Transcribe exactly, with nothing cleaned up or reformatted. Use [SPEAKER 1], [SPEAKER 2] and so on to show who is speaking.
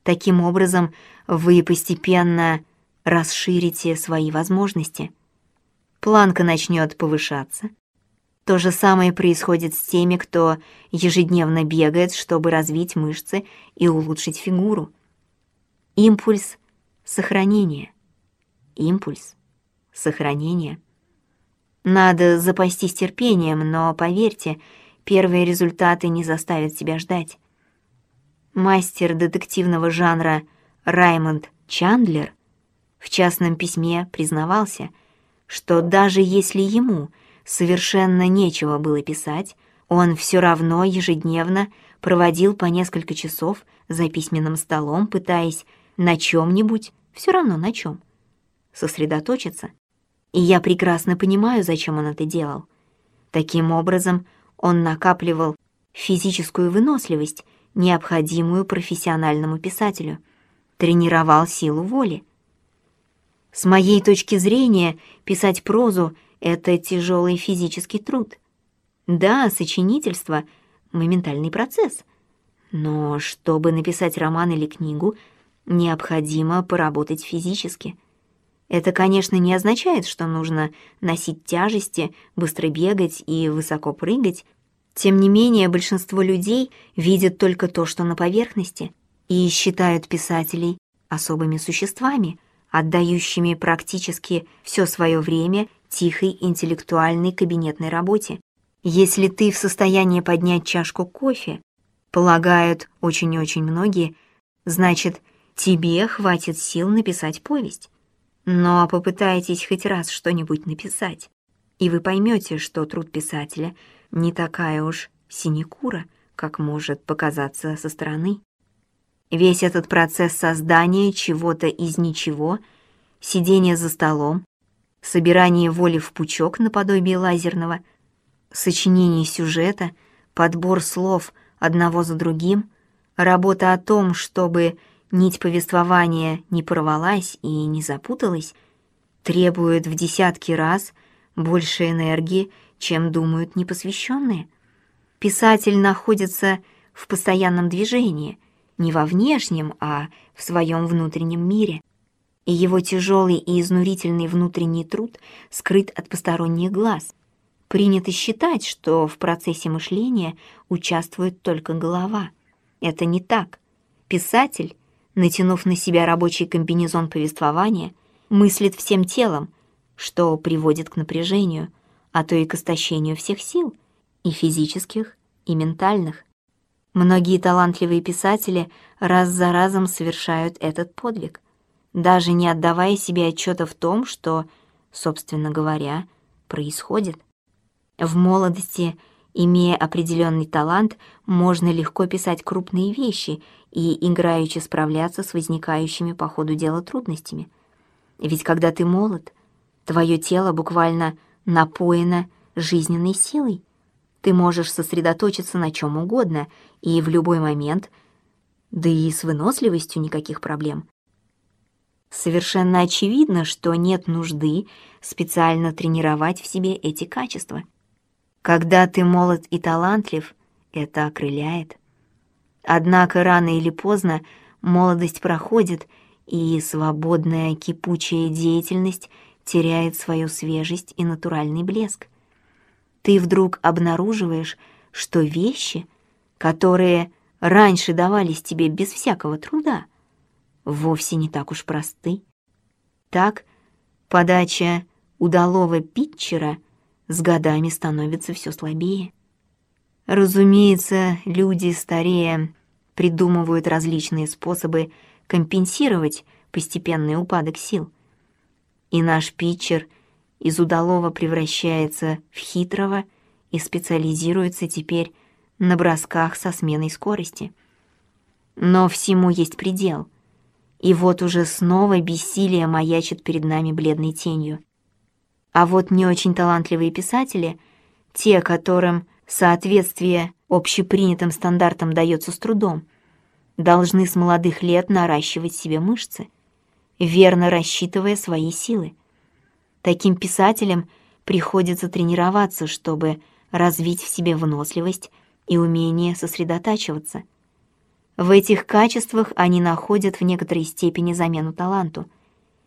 [SPEAKER 1] Таким образом, вы постепенно расширите свои возможности. Планка начнет повышаться. То же самое происходит с теми, кто ежедневно бегает, чтобы развить мышцы и улучшить фигуру. Импульс сохранения. Импульс сохранения. Надо запастись терпением, но, поверьте, первые результаты не заставят себя ждать. Мастер детективного жанра Раймонд Чандлер в частном письме признавался, что даже если ему совершенно нечего было писать, он все равно ежедневно проводил по несколько часов за письменным столом, пытаясь на чем-нибудь, все равно на чем, сосредоточиться. И я прекрасно понимаю, зачем он это делал. Таким образом, он накапливал физическую выносливость, необходимую профессиональному писателю, тренировал силу воли. С моей точки зрения, писать прозу — это тяжелый физический труд. Да, сочинительство — моментальный процесс. Но чтобы написать роман или книгу, необходимо поработать физически. Это, конечно, не означает, что нужно носить тяжести, быстро бегать и высоко прыгать. Тем не менее, большинство людей видят только то, что на поверхности, и считают писателей особыми существами, отдающими практически все свое время тихой интеллектуальной кабинетной работе. Если ты в состоянии поднять чашку кофе, полагают очень-очень многие, значит, тебе хватит сил написать повесть. Но попытайтесь хоть раз что-нибудь написать, и вы поймете, что труд писателя не такая уж синекура, как может показаться со стороны. Весь этот процесс создания чего-то из ничего, сидение за столом, собирание воли в пучок наподобие лазерного, сочинение сюжета, подбор слов одного за другим, работа о том, чтобы нить повествования не порвалась и не запуталась, требует в десятки раз больше энергии, чем думают непосвященные. Писатель находится в постоянном движении, не во внешнем, а в своем внутреннем мире, и его тяжелый и изнурительный внутренний труд скрыт от посторонних глаз. Принято считать, что в процессе мышления участвует только голова. Это не так. Писатель, натянув на себя рабочий комбинезон повествования, мыслит всем телом, что приводит к напряжению, а то и к истощению всех сил, и физических, и ментальных. Многие талантливые писатели раз за разом совершают этот подвиг, даже не отдавая себе отчета в том, что, собственно говоря, происходит. В молодости, имея определенный талант, можно легко писать крупные вещи и играючи справляться с возникающими по ходу дела трудностями. Ведь когда ты молод, твое тело буквально напоено жизненной силой. Ты можешь сосредоточиться на чем угодно и в любой момент, да и с выносливостью никаких проблем. Совершенно очевидно, что нет нужды специально тренировать в себе эти качества. Когда ты молод и талантлив, это окрыляет. Однако рано или поздно молодость проходит, и свободная кипучая деятельность теряет свою свежесть и натуральный блеск. Ты вдруг обнаруживаешь, что вещи, которые раньше давались тебе без всякого труда, вовсе не так уж просты. Так подача удалого питчера с годами становится все слабее. Разумеется, люди, старея, придумывают различные способы компенсировать постепенный упадок сил. И наш питчер из удалого превращается в хитрого и специализируется теперь на бросках со сменой скорости. Но всему есть предел. И вот уже снова бессилие маячит перед нами бледной тенью. А вот не очень талантливые писатели, те, которым соответствие общепринятым стандартам дается с трудом, должны с молодых лет наращивать себе мышцы, верно рассчитывая свои силы. Таким писателям приходится тренироваться, чтобы развить в себе выносливость и умение сосредотачиваться. В этих качествах они находят в некоторой степени замену таланту.